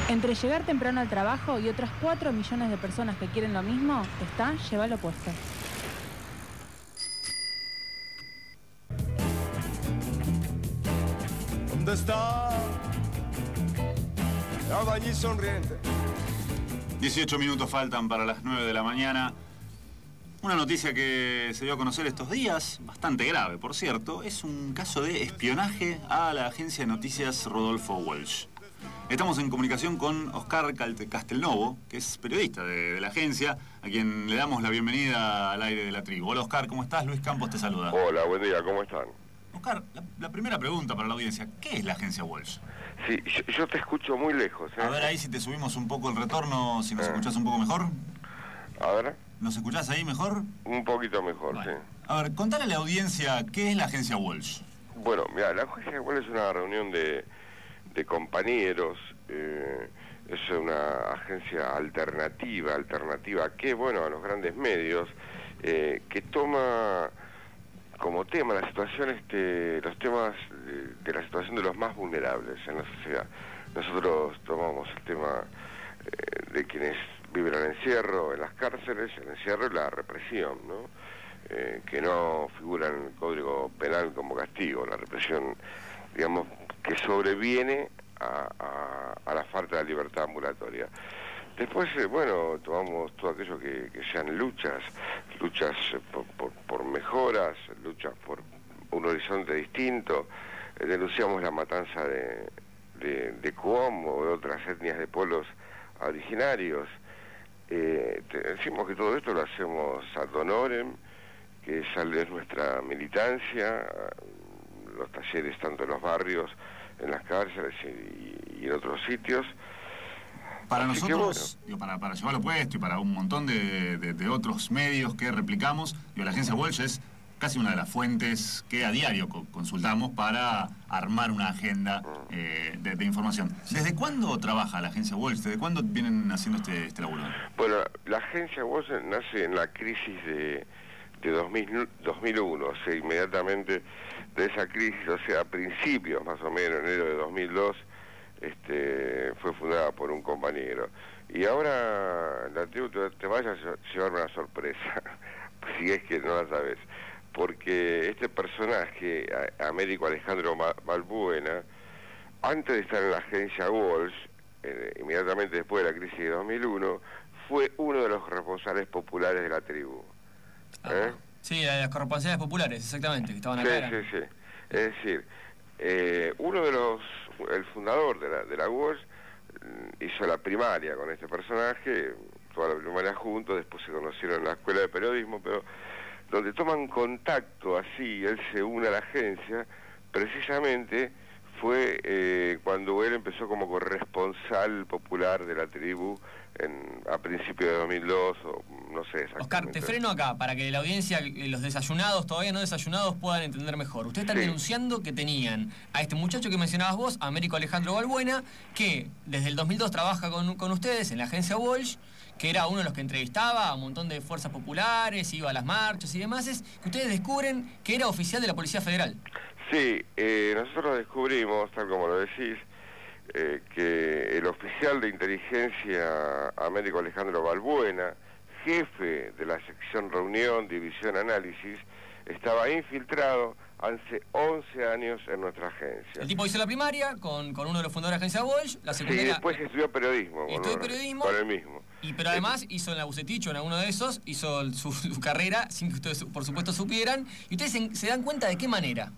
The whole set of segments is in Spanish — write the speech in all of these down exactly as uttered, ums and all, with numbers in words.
Entre llegar temprano al trabajo y otras cuatro millones de personas que quieren lo mismo, está Llévalo Puesto. ¿Dónde está el albañil sonriente? dieciocho minutos faltan para las nueve de la mañana. Una noticia que se dio a conocer estos días, bastante grave, por cierto, es un caso de espionaje a la agencia de noticias Rodolfo Walsh. Estamos en comunicación con Oscar Castelnovo, que es periodista de, de la agencia, a quien le damos la bienvenida al aire de la tribu. Hola Oscar, ¿cómo estás? Luis Campos te saluda. Hola, buen día, ¿cómo están? Oscar, la, la primera pregunta para la audiencia, ¿qué es la agencia Walsh? Sí, yo, yo te escucho muy lejos, ¿eh? A ver ahí si te subimos un poco el retorno, si nos eh. escuchás un poco mejor. A ver. ¿Nos escuchás ahí mejor? Un poquito mejor, bueno. Sí. A ver, contale a la audiencia, ¿qué es la agencia Walsh? Bueno, mira, la agencia Walsh es una reunión de, de compañeros, eh, es una agencia alternativa, alternativa que, bueno, a los grandes medios, eh, que toma como tema las situaciones, de, los temas de, de la situación de los más vulnerables en la sociedad. Nosotros tomamos el tema eh, de quienes viven el encierro en las cárceles, el encierro y la represión, ¿no? Eh, que no figura en el Código Penal como castigo, la represión, digamos, que sobreviene a, a, a la falta de libertad ambulatoria. Después, eh, bueno, tomamos todo aquello que, que sean luchas, luchas por, por, por mejoras, luchas por un horizonte distinto, eh, denunciamos la matanza de, de, de Cuom o de otras etnias de pueblos originarios. Eh, te, decimos que todo esto lo hacemos ad honorem, que sale de nuestra militancia, los talleres tanto en los barrios, en las cárceles y, y en otros sitios. Para Así nosotros, bueno. digo, para, para Llévalo Puesto y para un montón de, de, de otros medios que replicamos, digo, la agencia Walsh es casi una de las fuentes que a diario co consultamos para armar una agenda eh, de, de información. ¿Desde cuándo trabaja la agencia Walsh? ¿Desde cuándo vienen haciendo este, este laburo? Bueno, la agencia Walsh nace en la crisis de, de dos mil uno, o sea, inmediatamente de esa crisis, o sea, a principios, más o menos, enero de dos mil dos, este, fue fundada por un compañero. Y ahora la tribu te, te vaya a llevar una sorpresa, si es que no la sabes. Porque este personaje, Américo Alejandro Balbuena, antes de estar en la agencia Walsh, eh, inmediatamente después de la crisis de dos mil uno, fue uno de los responsables populares de la tribu. ¿Eh? Sí, las corresponsales populares, exactamente, que estaban acá. Sí, sí, sí. Es decir, eh, uno de los, el fundador de la, de la Walsh, hizo la primaria con este personaje, toda la primaria juntos, después se conocieron en la escuela de periodismo, pero donde toman contacto así, él se une a la agencia, precisamente fue eh, cuando él empezó como corresponsal popular de la tribu en, a principios de dos mil dos, o no sé exactamente. Oscar, te freno acá, para que la audiencia, los desayunados, todavía no desayunados, puedan entender mejor. Ustedes están sí. denunciando que tenían a este muchacho que mencionabas vos, Américo Alejandro Balbuena, que desde el dos mil dos trabaja con, con ustedes en la agencia Walsh, que era uno de los que entrevistaba a un montón de fuerzas populares, iba a las marchas y demás, es que ustedes descubren que era oficial de la Policía Federal. Sí, eh, nosotros descubrimos, tal como lo decís, eh, que el oficial de inteligencia Américo Alejandro Balbuena, jefe de la sección reunión, división análisis, estaba infiltrado hace once años en nuestra agencia. El tipo hizo la primaria con, con uno de los fundadores de la agencia Walsh, la secundaria... Sí, después estudió periodismo. Estudió con, periodismo. Con el mismo. Y pero además hizo en la Buceticho, en alguno de esos, hizo su, su carrera, sin que ustedes por supuesto supieran. ¿Y ustedes se, se dan cuenta de qué manera?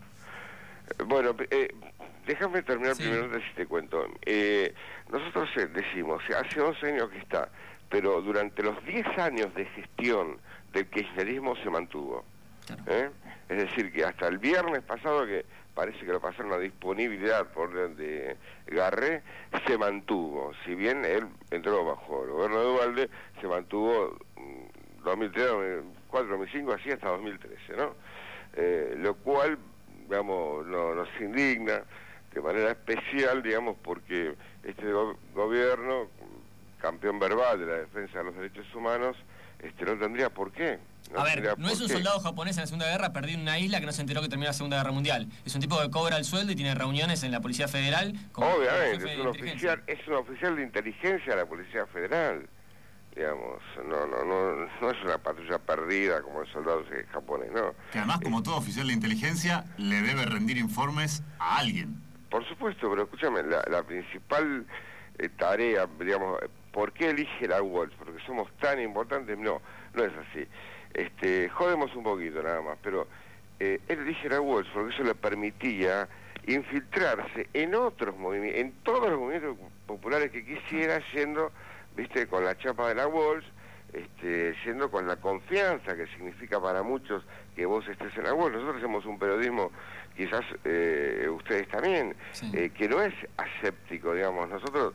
Bueno, eh, déjame terminar sí. primero, si te cuento. Eh, nosotros decimos, hace once años que está, pero durante los diez años de gestión del kirchnerismo se mantuvo. Claro. ¿Eh? Es decir, que hasta el viernes pasado, que parece que lo pasaron a disponibilidad por de Garré, se mantuvo. Si bien él entró bajo el gobierno de Duhalde, se mantuvo dos mil tres, dos mil cuatro, dos mil cinco, así hasta dos mil trece, ¿no? Eh, lo cual, digamos, no, nos indigna de manera especial, digamos, porque este go gobierno, campeón verbal de la defensa de los derechos humanos, este, no tendría por qué. No a ver, no es un qué. soldado japonés en la Segunda Guerra perdido en una isla que no se enteró que terminó la Segunda Guerra Mundial. Es un tipo que cobra el sueldo y tiene reuniones en la Policía Federal. Como Obviamente, es un, oficial, es un oficial de inteligencia de la Policía Federal. Digamos, no, no, no, no es una patrulla perdida como el soldado japonés, no. Que además, como todo oficial de inteligencia, le debe rendir informes a alguien. Por supuesto, pero escúchame, la, la principal eh, tarea, digamos, ¿por qué elige la Walsh? Porque somos tan importantes, no, no es así. Este, jodemos un poquito nada más, pero eh, él elige la Walsh porque eso le permitía infiltrarse en otros movimientos, en todos los movimientos populares que quisiera, yendo, viste, con la chapa de la Walsh, este, yendo con la confianza que significa para muchos que vos estés en la Walsh. Nosotros hacemos un periodismo, quizás eh, ustedes también, sí. eh, que no es aséptico, digamos. Nosotros,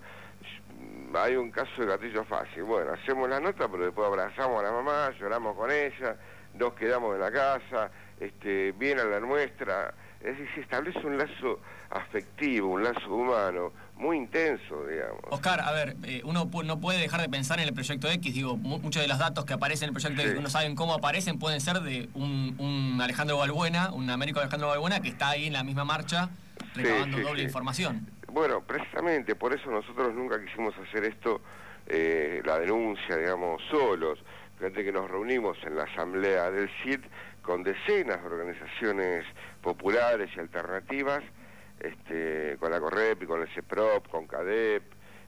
hay un caso de gatillo fácil, bueno, hacemos la nota, pero después abrazamos a la mamá, lloramos con ella, nos quedamos en la casa, este, viene a la nuestra, es decir, se establece un lazo afectivo, un lazo humano, muy intenso, digamos. Oscar, a ver, eh, uno no puede dejar de pensar en el Proyecto X, digo, mu muchos de los datos que aparecen en el Proyecto sí. X, uno sabe cómo aparecen, pueden ser de un, un Alejandro Balbuena, un Américo Alejandro Balbuena, que está ahí en la misma marcha, recabando sí, sí, doble sí. información. Bueno, precisamente, por eso nosotros nunca quisimos hacer esto, eh, la denuncia, digamos, solos. Fíjate que nos reunimos en la asamblea del C I D con decenas de organizaciones populares y alternativas, este, con la CORREP y con el CEPROP, con CADEP,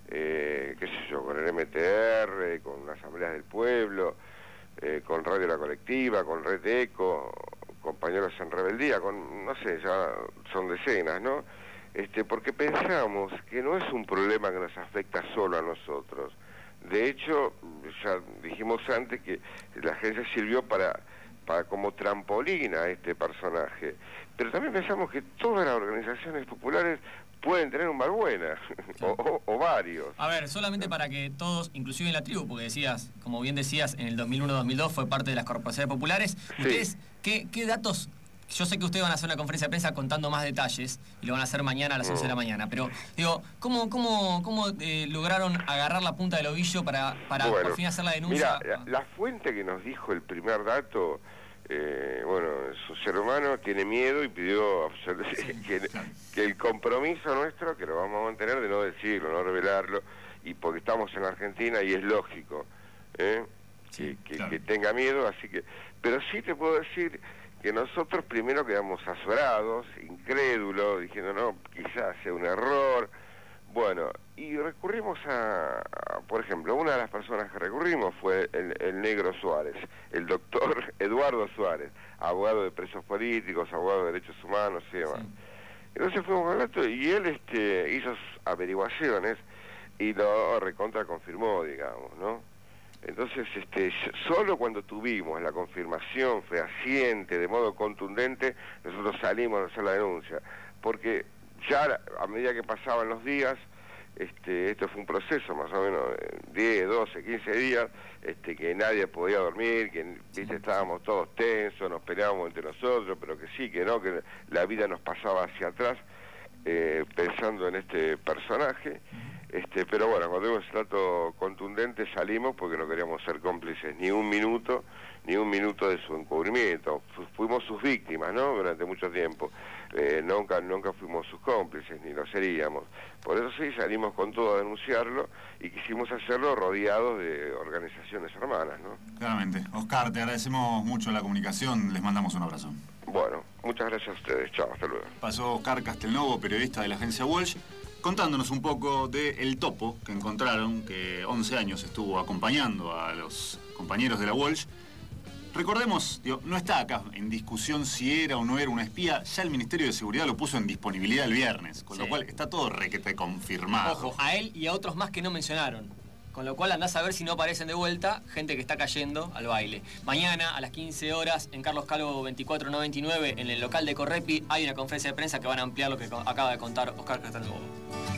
eh, qué sé yo, con el M T R, con asambleas del pueblo, eh, con Radio La Colectiva, con Red Eco, compañeros en rebeldía, con, no sé, ya son decenas, ¿no? Este, porque pensamos que no es un problema que nos afecta solo a nosotros. De hecho, ya dijimos antes que la agencia sirvió para, para como trampolín a este personaje. Pero también pensamos que todas las organizaciones populares pueden tener un Balbuena, o, o, o varios. A ver, solamente para que todos, inclusive en la tribu, porque decías, como bien decías, en el dos mil uno dos mil dos fue parte de las corporaciones populares, ustedes, sí. ¿qué, qué datos? Yo sé que ustedes van a hacer una conferencia de prensa contando más detalles, y lo van a hacer mañana a las once de la mañana, pero digo, ¿cómo, cómo, cómo eh, lograron agarrar la punta del ovillo para, para bueno, por fin hacer la denuncia? Mira, la, la fuente que nos dijo el primer dato, eh, bueno, su ser humano tiene miedo y pidió sí, que, claro. que el compromiso nuestro, que lo vamos a mantener, de no decirlo, no revelarlo, y porque estamos en Argentina y es lógico, ¿eh? sí, que, que, claro. que tenga miedo, así que... Pero sí te puedo decir que nosotros primero quedamos azorados, incrédulos, diciendo, no, quizás sea un error. Bueno, y recurrimos a, a, por ejemplo, una de las personas que recurrimos fue el, el negro Suárez, el doctor Eduardo Suárez, abogado de presos políticos, abogado de derechos humanos y demás. Sí. Entonces fuimos al rato y él este, hizo averiguaciones y lo recontra confirmó, digamos, ¿no? Entonces, este, solo cuando tuvimos la confirmación fehaciente, de modo contundente, nosotros salimos a hacer la denuncia. Porque ya a medida que pasaban los días, este, esto fue un proceso más o menos diez, doce, quince días, este, que nadie podía dormir, que viste, estábamos todos tensos, nos peleábamos entre nosotros, pero que sí, que no, que la vida nos pasaba hacia atrás, eh, pensando en este personaje. Este, pero bueno, cuando tuvimos el dato contundente salimos porque no queríamos ser cómplices ni un minuto, ni un minuto de su encubrimiento. Fuimos sus víctimas, ¿no? Durante mucho tiempo. Eh, nunca, nunca fuimos sus cómplices, ni lo seríamos. Por eso sí, salimos con todo a denunciarlo y quisimos hacerlo rodeados de organizaciones hermanas, ¿no? Claramente. Oscar, te agradecemos mucho la comunicación, les mandamos un abrazo. Bueno, muchas gracias a ustedes. Chao, hasta luego. Pasó Oscar Castelnuovo, periodista de la agencia Walsh, contándonos un poco del topo que encontraron, que once años estuvo acompañando a los compañeros de la Walsh. Recordemos, digo, no está acá en discusión si era o no era una espía, ya el Ministerio de Seguridad lo puso en disponibilidad el viernes, con sí. lo cual está todo requete confirmado. Ojo, a él y a otros más que no mencionaron. Con lo cual andás a ver si no aparecen de vuelta gente que está cayendo al baile. Mañana a las quince horas en Carlos Calvo veinticuatro noventa y nueve en el local de Correpi hay una conferencia de prensa que van a ampliar lo que acaba de contar Oscar Castelnuovo.